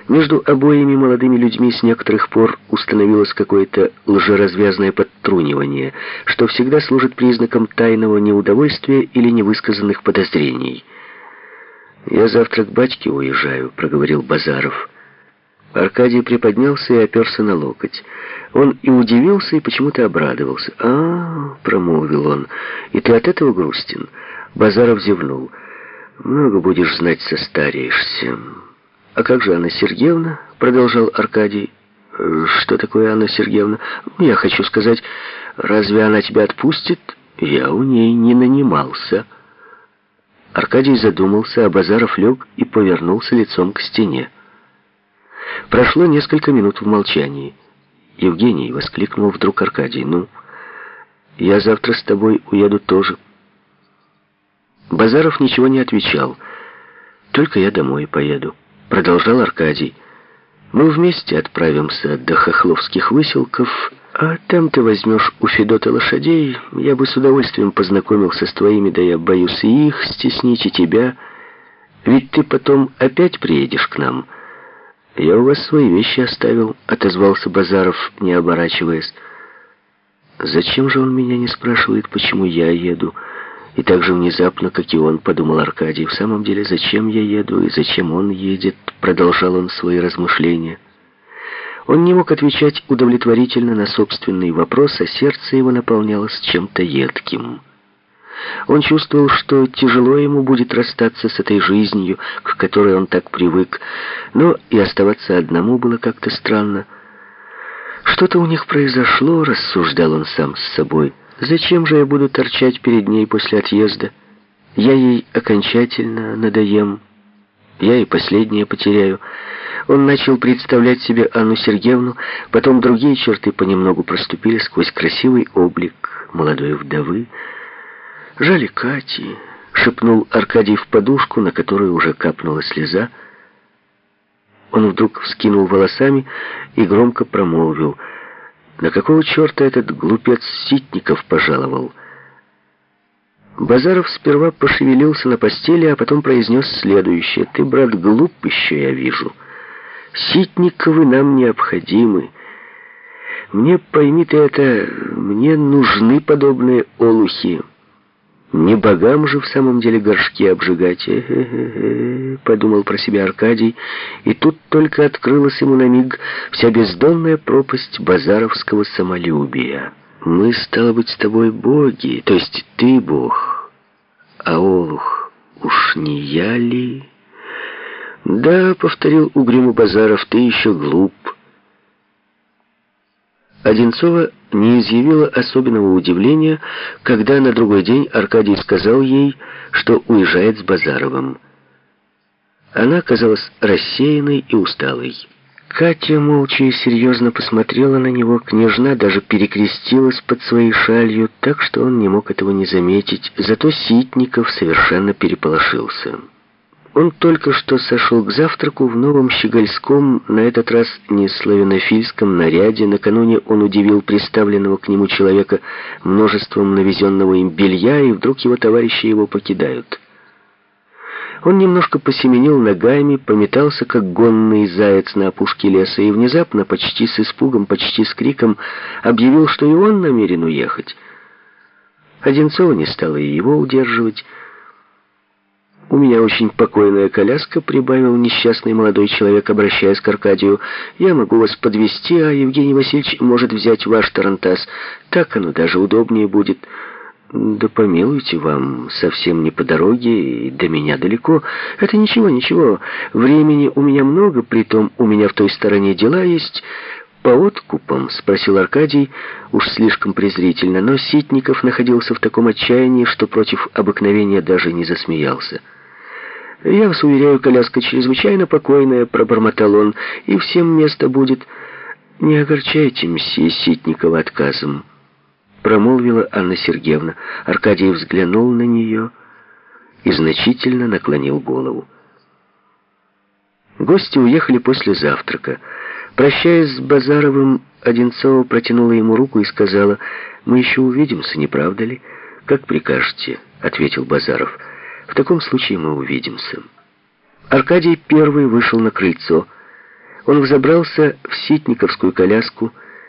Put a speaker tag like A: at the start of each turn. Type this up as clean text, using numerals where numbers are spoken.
A: Между обоими молодыми людьми с некоторых пор установилось какое-то лжеразвязное подтрунивание, что всегда служит признаком тайного неудовольствия или невысказанных подозрений. «Я завтра к батьке уезжаю», — проговорил Базаров. Аркадий приподнялся и оперся на локоть. Он и удивился, и почему-то обрадовался. Промолвил он, — «и ты от этого грустен?» Базаров зевнул. «Много будешь знать, состареешься». «А как же Анна Сергеевна?» — продолжал Аркадий. «Что такое Анна Сергеевна?» «Я хочу сказать, разве она тебя отпустит?» «Я у ней не нанимался». Аркадий задумался, а Базаров лег и повернулся лицом к стене. Прошло несколько минут в молчании. «Евгений», — воскликнул вдруг Аркадий, — «ну, я завтра с тобой уеду тоже». Базаров ничего не отвечал. «Только я домой поеду», — продолжал Аркадий. «Мы вместе отправимся до Хохловских выселков, а там ты возьмешь у Федота лошадей. Я бы с удовольствием познакомился с твоими, да я боюсь и их стеснить, и тебя. Ведь ты потом опять приедешь к нам». «Я у вас свои вещи оставил», — отозвался Базаров, не оборачиваясь. «Зачем же он меня не спрашивает, почему я еду?» И так же внезапно, как и он, подумал Аркадий. «В самом деле, зачем я еду и зачем он едет?» Продолжал он свои размышления. Он не мог отвечать удовлетворительно на собственный вопрос, а сердце его наполнялось чем-то едким. Он чувствовал, что тяжело ему будет расстаться с этой жизнью, к которой он так привык, но и оставаться одному было как-то странно. «Что-то у них произошло», — рассуждал он сам с собой. «Зачем же я буду торчать перед ней после отъезда? Я ей окончательно надоем. Я и последнее потеряю». Он начал представлять себе Анну Сергеевну, потом другие черты понемногу проступили сквозь красивый облик молодой вдовы. «Жаль Кати», — шепнул Аркадий в подушку, на которую уже капнула слеза. Он вдруг вскинул волосами и громко промолвил: «На какого черта этот глупец Ситников пожаловал?» Базаров сперва пошевелился на постели, а потом произнес следующее: «Ты, брат, глуп еще, я вижу. Ситниковы нам необходимы. Мне, пойми ты это, мне нужны подобные олухи. Не богам же в самом деле горшки обжигать». Подумал про себя Аркадий, и тут только открылась ему на миг вся бездонная пропасть базаровского самолюбия. «Мы, стало быть, с тобой боги, то есть ты бог, а олух уж не я ли?» «Да», — повторил угрюмо Базаров, — «ты еще глуп». Одинцова не изъявила особенного удивления, когда на другой день Аркадий сказал ей, что уезжает с Базаровым. Она казалась рассеянной и усталой. Катя молча и серьезно посмотрела на него, княжна даже перекрестилась под своей шалью, так что он не мог этого не заметить, зато Ситников совершенно переполошился. Он только что сошел к завтраку в новом щегольском, на этот раз не славянофильском наряде. Накануне он удивил приставленного к нему человека множеством навезенного им белья, и вдруг его товарищи его покидают. Он немножко посеменил ногами, пометался, как гонный заяц на опушке леса, и внезапно, почти с испугом, почти с криком, объявил, что и он намерен уехать. Одинцова не стала и его удерживать. «У меня очень покойная коляска», — прибавил несчастный молодой человек, обращаясь к Аркадию. «Я могу вас подвезти, а Евгений Васильевич может взять ваш тарантас. Так оно даже удобнее будет». «Да помилуйте, вам совсем не по дороге, и до меня далеко. Это ничего, ничего. Времени у меня много, притом у меня в той стороне дела есть». «По откупам?» — спросил Аркадий, уж слишком презрительно, но Ситников находился в таком отчаянии, что против обыкновения даже не засмеялся. «Я вас уверяю, коляска чрезвычайно покойная», — пробормотал он, — «и всем место будет». «Не огорчайте мсье Ситникова отказом», — промолвила Анна Сергеевна. Аркадий взглянул на нее и значительно наклонил голову. Гости уехали после завтрака. Прощаясь с Базаровым, Одинцова протянула ему руку и сказала: «Мы еще увидимся, не правда ли?» «Как прикажете», — ответил Базаров. «В таком случае мы увидимся». Аркадий первый вышел на крыльцо. Он взобрался в ситниковскую коляску,